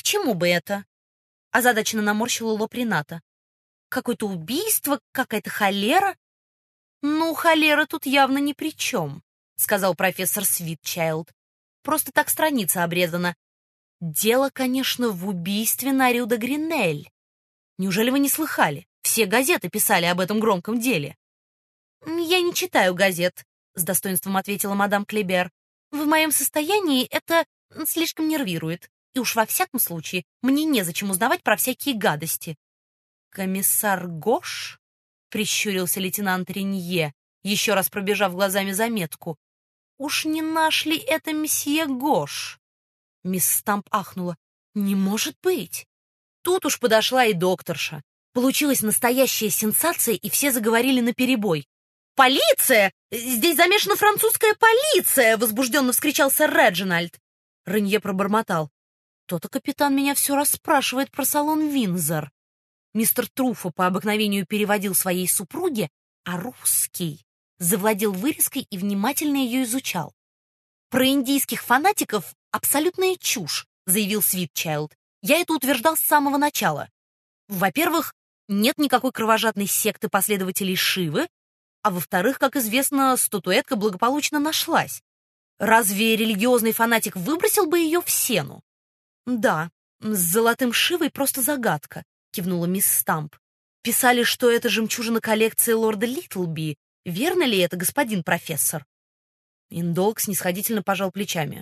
чему бы это?» Озадаченно наморщила лоб Рената. «Какое-то убийство, какая-то холера?» «Ну, холера тут явно ни при чем», — сказал профессор Свитчайлд. «Просто так страница обрезана. Дело, конечно, в убийстве на Рю де Гринель. Неужели вы не слыхали? Все газеты писали об этом громком деле». «Я не читаю газет», — с достоинством ответила мадам Клебер. «В моем состоянии это слишком нервирует, и уж во всяком случае мне незачем узнавать про всякие гадости». «Комиссар Гош?» — прищурился лейтенант Ренье, еще раз пробежав глазами заметку. «Уж не наш ли это месье Гош?» Мисс Стамп ахнула. «Не может быть!» Тут уж подошла и докторша. Получилась настоящая сенсация, и все заговорили наперебой. «Полиция! Здесь замешана французская полиция!» — возбужденно вскричал сэр Реджинальд. Ренье пробормотал. «То-то капитан меня все расспрашивает про салон Виндзор». Мистер Труффо по обыкновению переводил своей супруге, а русский завладел вырезкой и внимательно ее изучал. «Про индийских фанатиков абсолютная чушь», — заявил Свитчайлд. «Я это утверждал с самого начала. Во-первых, нет никакой кровожадной секты последователей Шивы, а во-вторых, как известно, статуэтка благополучно нашлась. Разве религиозный фанатик выбросил бы ее в сену?» «Да, с золотым Шивой просто загадка», — кивнула мисс Стамп. «Писали, что это жемчужина коллекции лорда Литлби. Верно ли это, господин профессор?» Индолк снисходительно пожал плечами.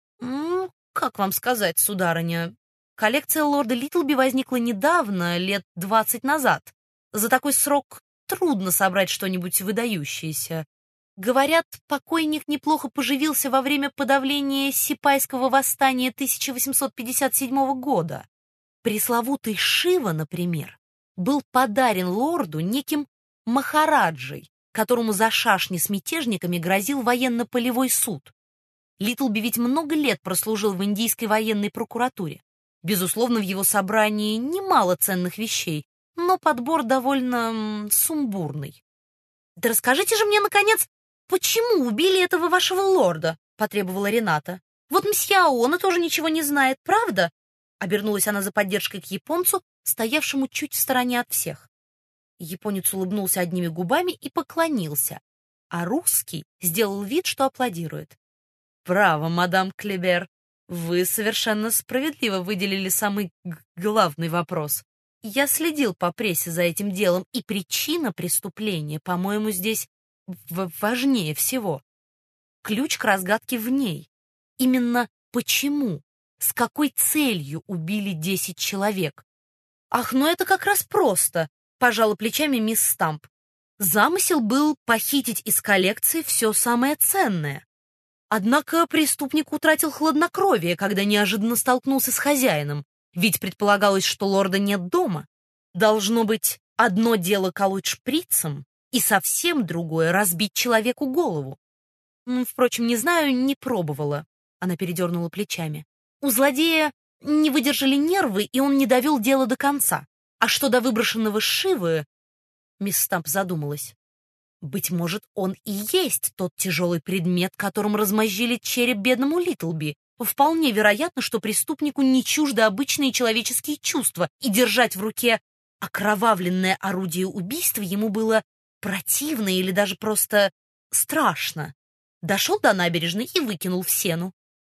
Как вам сказать, сударыня, коллекция лорда Литлби возникла недавно, лет 20 назад. За такой срок трудно собрать что-нибудь выдающееся. Говорят, покойник неплохо поживился во время подавления Сипайского восстания 1857 года. Пресловутый Шива, например, был подарен лорду неким Махараджей, которому за шашни с мятежниками грозил военно-полевой суд. Литлби ведь много лет прослужил в индийской военной прокуратуре. Безусловно, в его собрании немало ценных вещей, но подбор довольно сумбурный. «Да расскажите же мне, наконец, почему убили этого вашего лорда?» — потребовала Рената. «Вот мсье Аона тоже ничего не знает, правда?» Обернулась она за поддержкой к японцу, стоявшему чуть в стороне от всех. Японец улыбнулся одними губами и поклонился, а русский сделал вид, что аплодирует. «Право, мадам Клебер, вы совершенно справедливо выделили самый главный вопрос. Я следил по прессе за этим делом, и причина преступления, по-моему, здесь важнее всего. Ключ к разгадке в ней. Именно почему, с какой целью убили 10 человек. Ах, ну это как раз просто», — пожала плечами мисс Стамп. «Замысел был похитить из коллекции все самое ценное. Однако преступник утратил хладнокровие, когда неожиданно столкнулся с хозяином, ведь предполагалось, что лорда нет дома. Должно быть, одно дело колоть шприцем, и совсем другое — разбить человеку голову. Впрочем, не знаю, не пробовала». Она передернула плечами. «У злодея не выдержали нервы, и он не довел дело до конца. А что до выброшенного Шивы...» Мисс Стамп задумалась. «Быть может, он и есть тот тяжелый предмет, которым размозжили череп бедному Литлби. Вполне вероятно, что преступнику не чужды обычные человеческие чувства, и держать в руке окровавленное орудие убийства ему было противно или даже просто страшно. Дошел до набережной и выкинул в сену».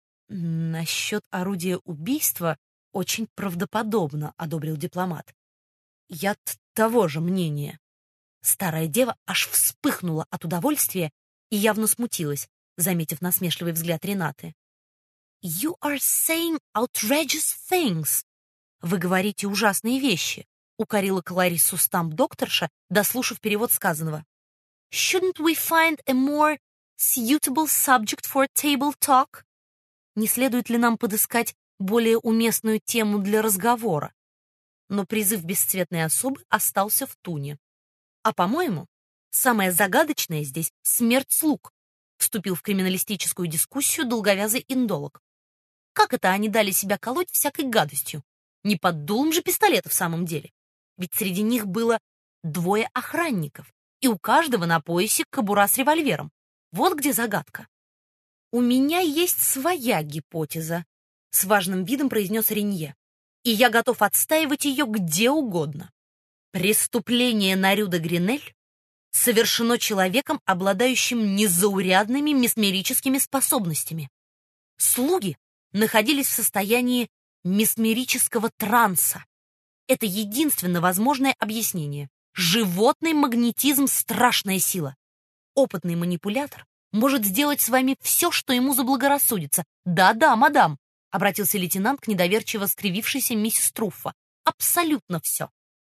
«Насчет орудия убийства очень правдоподобно», — одобрил дипломат. «Я того же мнения». Старая дева аж вспыхнула от удовольствия и явно смутилась, заметив насмешливый взгляд Ренаты. «You are saying outrageous things!» «Вы говорите ужасные вещи», — укорила Клариссу Стамп докторша, дослушав перевод сказанного. «Shouldn't we find a more suitable subject for table talk?» «Не следует ли нам подыскать более уместную тему для разговора?» Но призыв бесцветной особы остался в туне. «А, по-моему, самое загадочное здесь — смерть слуг», — вступил в криминалистическую дискуссию долговязый индолог. «Как это они дали себя колоть всякой гадостью? Не под дулом же пистолета в самом деле. Ведь среди них было 2 охранников, и у каждого на поясе кобура с револьвером. Вот где загадка». «У меня есть своя гипотеза», — с важным видом произнес Ренье. и я готов отстаивать ее где угодно. Преступление на Рю де Гринель совершено человеком, обладающим незаурядными месмерическими способностями. Слуги находились в состоянии месмерического транса. Это единственно возможное объяснение. Животный магнетизм — страшная сила. Опытный манипулятор может сделать с вами все, что ему заблагорассудится. Да-да, мадам, — обратился лейтенант к недоверчиво скривившейся миссис Труффо. Абсолютно все.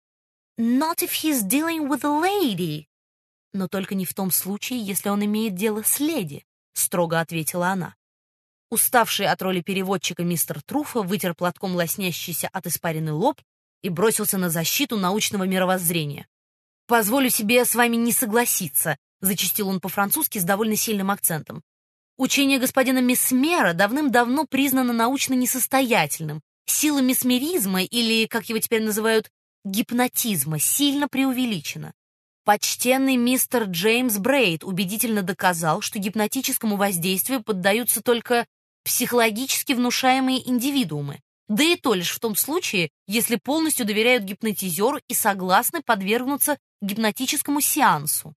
Not if he's dealing with a lady. Но только не в том случае, если он имеет дело с леди, — строго ответила она. Уставший от роли переводчика мистер Труффо вытер платком лоснящийся от испарины лоб и бросился на защиту научного мировоззрения. «Позволю себе с вами не согласиться», — зачастил он по-французски с довольно сильным акцентом. «Учение господина Месмера давным-давно признано научно несостоятельным. Сила месмеризма, или, как его теперь называют, гипнотизма, сильно преувеличена. Почтенный мистер Джеймс Брейд убедительно доказал, что гипнотическому воздействию поддаются только психологически внушаемые индивидуумы, да и то лишь в том случае, если полностью доверяют гипнотизеру и согласны подвергнуться гипнотическому сеансу.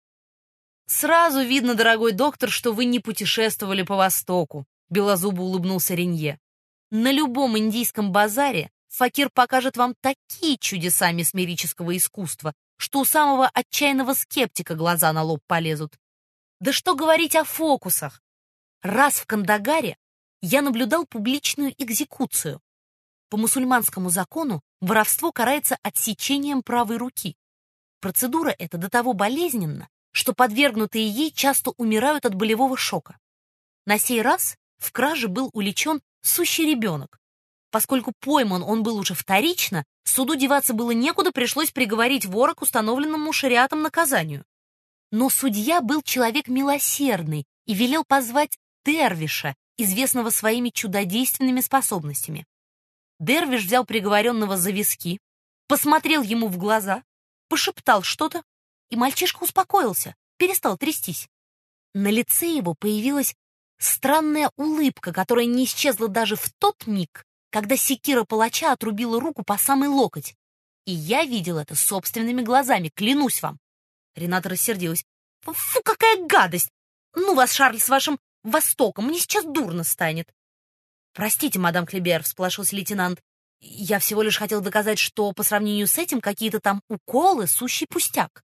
«Сразу видно, дорогой доктор, что вы не путешествовали по Востоку», — белозубо улыбнулся Ренье. «На любом индийском базаре факир покажет вам такие чудеса месмерического искусства, что у самого отчаянного скептика глаза на лоб полезут. Да что говорить о фокусах! Раз в Кандагаре я наблюдал публичную экзекуцию. По мусульманскому закону воровство карается отсечением правой руки. Процедура эта до того болезненна, что подвергнутые ей часто умирают от болевого шока. На сей раз в краже был уличен сущий ребенок. Поскольку пойман он был уже вторично, суду деваться было некуда, пришлось приговорить вора к установленному шариатом наказанию. Но судья был человек милосердный и велел позвать дервиша, известного своими чудодейственными способностями. Дервиш взял приговоренного за виски, посмотрел ему в глаза, пошептал что-то, и мальчишка успокоился, перестал трястись. На лице его появилась странная улыбка, которая не исчезла даже в тот миг, когда секира палача отрубила руку по самый локоть. И я видел это собственными глазами, клянусь вам. Рената рассердилась. «Фу, какая гадость! Ну вас, Шарль, с вашим Востоком, мне сейчас дурно станет». «Простите, мадам Клебер», — всполошился лейтенант. «Я всего лишь хотел доказать, что по сравнению с этим какие-то там уколы — сущий пустяк».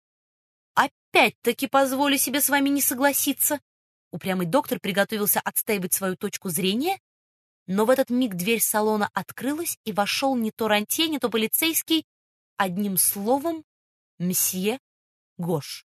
«Опять-таки позволю себе с вами не согласиться». Упрямый доктор приготовился отстаивать свою точку зрения, но в этот миг дверь салона открылась, и вошел не то рантье, не то полицейский, одним словом, мсье Гош.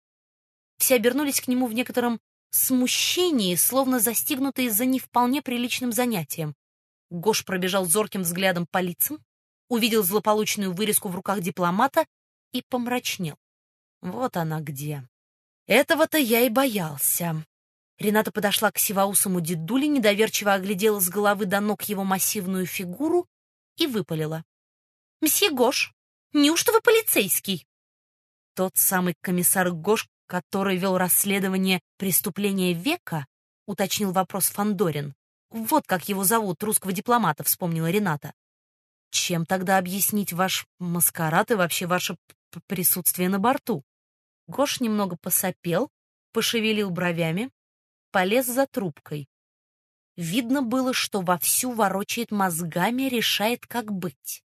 Все обернулись к нему в некотором смущении, словно застигнутые за не вполне приличным занятием. Гош пробежал зорким взглядом по лицам, увидел злополучную вырезку в руках дипломата и помрачнел. Вот она где. Этого-то я и боялся. Рената подошла к сивоусому дедуле, недоверчиво оглядела с головы до ног его массивную фигуру и выпалила. «Мсье Гош, неужто вы полицейский?» Тот самый комиссар Гош, который вел расследование преступления века, уточнил вопрос Фандорин. Вот как его зовут, русского дипломата, вспомнила Рената. Чем тогда объяснить ваш маскарад и вообще ваше присутствие на борту? Гош немного посопел, пошевелил бровями, полез за трубкой. Видно было, что вовсю ворочает мозгами, решает, как быть.